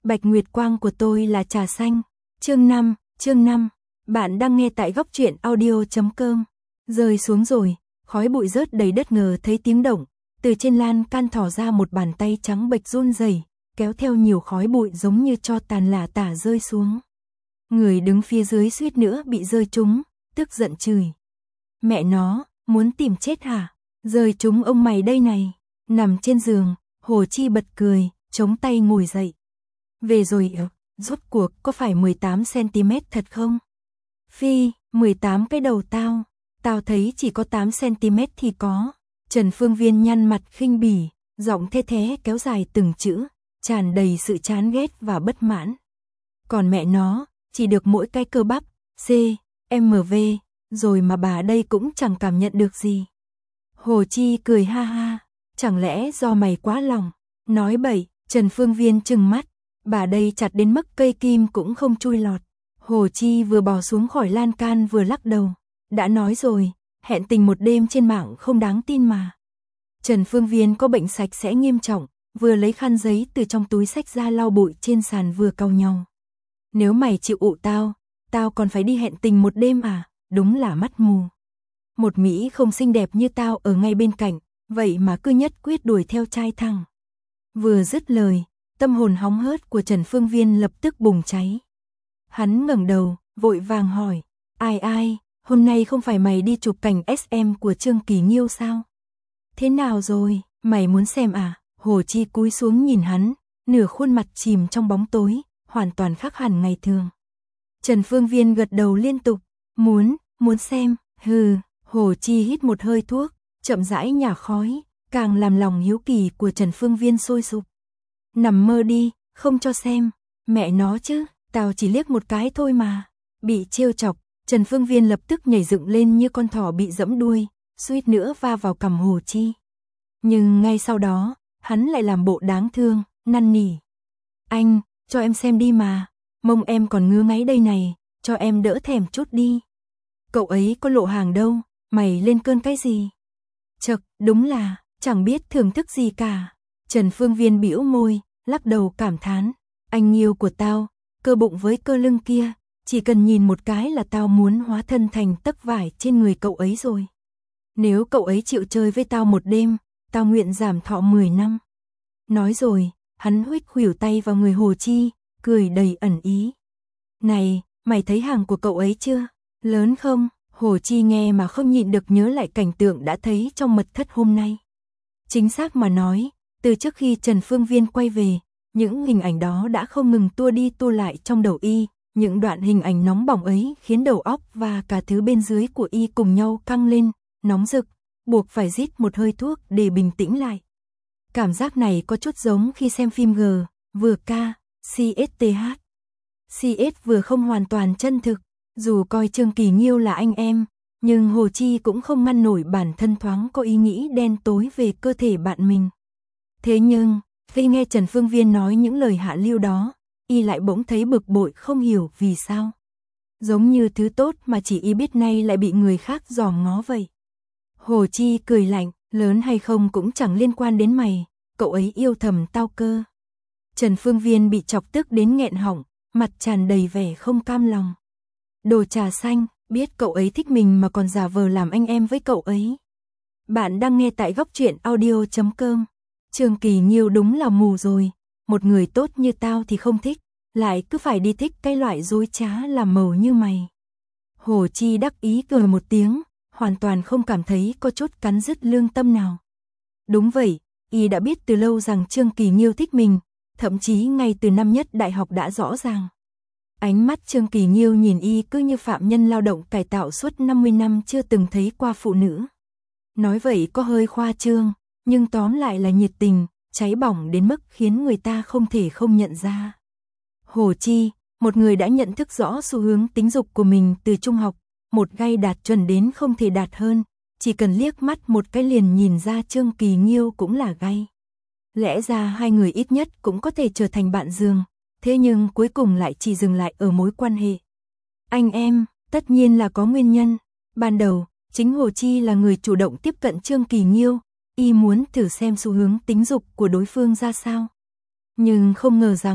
Bạch Nguyệt Quang của tôi là trà xanh. Chương 5, bạn đang nghe tại góc truyện audio.com. Rơi xuống rồi, khói bụi rớt đầy đất, ngờ thấy tiếng động, từ trên lan can thỏ ra một bàn tay trắng bệch run rẩy, kéo theo nhiều khói bụi giống như tro tàn lả tả rơi xuống. Người đứng phía dưới suýt nữa bị rơi trúng, tức giận chửi: "Mẹ nó, muốn tìm chết hả? Rơi trúng ông mày đây này." Nằm trên giường, Hồ Chi bật cười, chống tay ngồi dậy. "Về rồi rốt cuộc có phải 18cm thật không?" "Phi, 18 cái đầu tao thấy chỉ có 8cm thì có." Trần Phương Viên nhăn mặt khinh bỉ, giọng the thé kéo dài từng chữ, tràn đầy sự chán ghét và bất mãn. "Còn mẹ nó, chỉ được mỗi cái cơ bắp CMV rồi mà bà đây cũng chẳng cảm nhận được gì." Hồ Chi cười ha ha: "Chẳng lẽ do mày quá lòng?" "Nói bậy." Trần Phương Viên trừng mắt: "Bà đây chặt đến mức cây kim cũng không chui lọt." Hồ Chi vừa bò xuống khỏi lan can vừa lắc đầu: "Đã nói rồi, hẹn tình một đêm trên mạng không đáng tin mà." Trần Phương Viên có bệnh sạch sẽ nghiêm trọng, vừa lấy khăn giấy từ trong túi xách ra lau bụi trên sàn vừa cau nhau: "Nếu mày chịu ụ tao còn phải đi hẹn tình một đêm à? Đúng là mắt mù. Một Mỹ không xinh đẹp như tao ở ngay bên cạnh, vậy mà cứ nhất quyết đuổi theo trai thẳng." Vừa dứt lời, tâm hồn hóng hớt của Trần Phương Viên lập tức bùng cháy. Hắn ngẩng đầu, vội vàng hỏi: Ai, hôm nay không phải mày đi chụp cảnh SM của Trương Kỳ Nghiêu sao? Thế nào rồi, mày muốn xem à?" Hồ Chi cúi xuống nhìn hắn, nửa khuôn mặt chìm trong bóng tối, hoàn toàn khác hẳn ngày thường. Trần Phương Viên gật đầu liên tục: Muốn xem." "Hừ." Hồ Chi hít một hơi thuốc, chậm rãi nhả khói, càng làm lòng hiếu kỳ của Trần Phương Viên sôi sục. "Nằm mơ đi, không cho xem." "Mẹ nó chứ, tao chỉ liếc một cái thôi mà." Bị trêu chọc, Trần Phương Viên lập tức nhảy dựng lên như con thỏ bị giẫm đuôi, suýt nữa va vào cằm Hồ Chi. Nhưng ngay sau đó, hắn lại làm bộ đáng thương, năn nỉ: "Anh, cho em xem đi mà, mông em còn ngứa ngáy đây này, cho em đỡ thèm chút đi." "Cậu ấy có lộ hàng đâu, mày lên cơn cái gì?" "Chậc, đúng là, chẳng biết thưởng thức gì cả." Trần Phương Viên bĩu môi, lắc đầu cảm thán: "Anh yêu của tao, cơ bụng với cơ lưng kia, chỉ cần nhìn một cái là tao muốn hóa thân thành tấc vải trên người cậu ấy rồi. Nếu cậu ấy chịu chơi với tao một đêm, tao nguyện giảm thọ 10 năm." Nói rồi, hắn huých khuỷu tay vào người Hồ Chi, cười đầy ẩn ý: "Này, mày thấy hàng của cậu ấy chưa? Lớn không?" Hồ Chi nghe mà không nhịn được nhớ lại cảnh tượng đã thấy trong mật thất hôm nay. Chính xác mà nói, từ trước khi Trần Phương Viên quay về, những hình ảnh đó đã không ngừng tua đi tua lại trong đầu y. Những đoạn hình ảnh nóng bỏng ấy khiến đầu óc và cả thứ bên dưới của y cùng nhau căng lên, nóng rực, buộc phải rít một hơi thuốc để bình tĩnh lại. Cảm giác này có chút giống khi xem phim vừa ca, CSTH. CS vừa không hoàn toàn chân thực, dù coi Trương Kỳ Nghiêu là anh em, nhưng Hồ Chi cũng không ngăn nổi bản thân thoáng có ý nghĩ đen tối về cơ thể bạn mình. Thế nhưng, khi nghe Trần Phương Viên nói những lời hạ lưu đó, y lại bỗng thấy bực bội không hiểu vì sao. Giống như thứ tốt mà chỉ y biết nay lại bị người khác dòm ngó vậy. Hồ Chi cười lạnh: "Lớn hay không cũng chẳng liên quan đến mày, cậu ấy yêu thầm tao cơ." Trần Phương Viên bị chọc tức đến nghẹn họng, mặt tràn đầy vẻ không cam lòng. Đồ trà xanh, biết cậu ấy thích mình mà còn giả vờ làm anh em với cậu ấy. Bạn đang nghe tại góc truyện audio.com. Trương Kỳ Nghiêu đúng là mù rồi, một người tốt như tao thì không thích, lại cứ phải đi thích cái loại dối trá làm màu như mày. Hồ Chi đắc ý cười một tiếng, hoàn toàn không cảm thấy có chút cắn rứt lương tâm nào. Đúng vậy, y đã biết từ lâu rằng Trương Kỳ Nghiêu thích mình, thậm chí ngay từ năm nhất đại học đã rõ ràng. Ánh mắt Trương Kỳ Nghiêu nhìn y cứ như phạm nhân lao động cải tạo suốt 50 năm chưa từng thấy qua phụ nữ. Nói vậy có hơi khoa trương, nhưng tóm lại là nhiệt tình, cháy bỏng đến mức khiến người ta không thể không nhận ra. Hồ Chi, một người đã nhận thức rõ xu hướng tính dục của mình từ trung học, một gay đạt chuẩn đến không thể đạt hơn, chỉ cần liếc mắt một cái liền nhìn ra Trương Kỳ Nghiêu cũng là gay. Lẽ ra hai người ít nhất cũng có thể trở thành bạn giường, thế nhưng cuối cùng lại chỉ dừng lại ở mối quan hệ anh em. Tất nhiên là có nguyên nhân. Ban đầu, chính Hồ Chi là người chủ động tiếp cận Trương Kỳ Nghiêu, y muốn thử xem xu hướng tính dục của đối phương ra sao. Nhưng không ngờ rằng,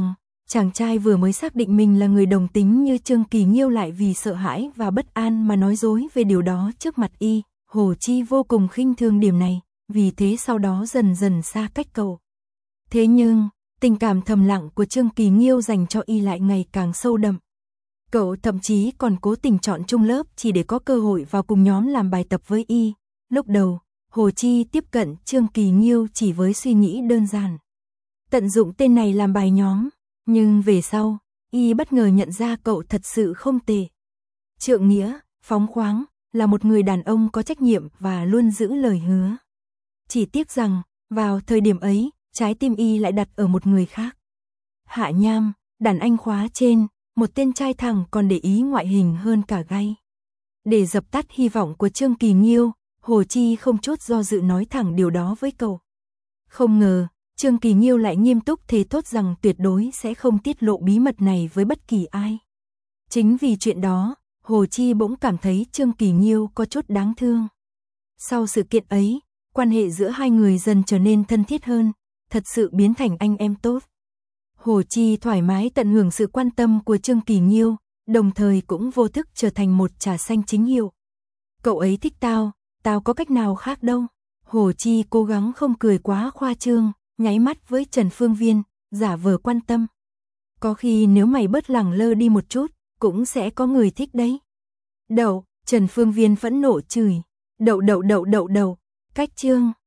Chàng trai vừa mới xác định mình là người đồng tính như Trương Kỳ Nghiêu lại vì sợ hãi và bất an mà nói dối về điều đó trước mặt y. Hồ Chi vô cùng khinh thường điểm này, vì thế sau đó dần dần xa cách cậu. Thế nhưng, tình cảm thầm lặng của Trương Kỳ Nghiêu dành cho y lại ngày càng sâu đậm. Cậu thậm chí còn cố tình chọn chung lớp chỉ để có cơ hội vào cùng nhóm làm bài tập với y. Lúc đầu, Hồ Chi tiếp cận Trương Kỳ Nghiêu chỉ với suy nghĩ đơn giản. Tận dụng tên này làm bài nhóm, nhưng về sau, y bất ngờ nhận ra cậu thật sự không tệ. Trượng nghĩa, phóng khoáng, là một người đàn ông có trách nhiệm và luôn giữ lời hứa. Chỉ tiếc rằng, vào thời điểm ấy, trái tim y lại đặt ở một người khác. Hạ Nham, đàn anh khóa trên, một tên trai thẳng còn để ý ngoại hình hơn cả gai. Để dập tắt hy vọng của Trương Kỳ Nghiêu, Hồ Chi không chút do dự nói thẳng điều đó với cậu. Không ngờ, Trương Kỳ Nghiêu lại nghiêm túc thề thốt rằng tuyệt đối sẽ không tiết lộ bí mật này với bất kỳ ai. Chính vì chuyện đó, Hồ Chi bỗng cảm thấy Trương Kỳ Nghiêu có chút đáng thương. Sau sự kiện ấy, quan hệ giữa hai người dần trở nên thân thiết hơn, thật sự biến thành anh em tốt. Hồ Chi thoải mái tận hưởng sự quan tâm của Trương Kỳ Nghiêu, đồng thời cũng vô thức trở thành một trà xanh chính hiệu. Cậu ấy thích tao, tao có cách nào khác đâu. Hồ Chi cố gắng không cười quá khoa trương, nháy mắt với Trần Phương Viên, giả vờ quan tâm. Có khi nếu mày bớt lẳng lơ đi một chút, cũng sẽ có người thích đấy. Đậu, Trần Phương Viên phẫn nộ chửi. Đậu, cách Trương.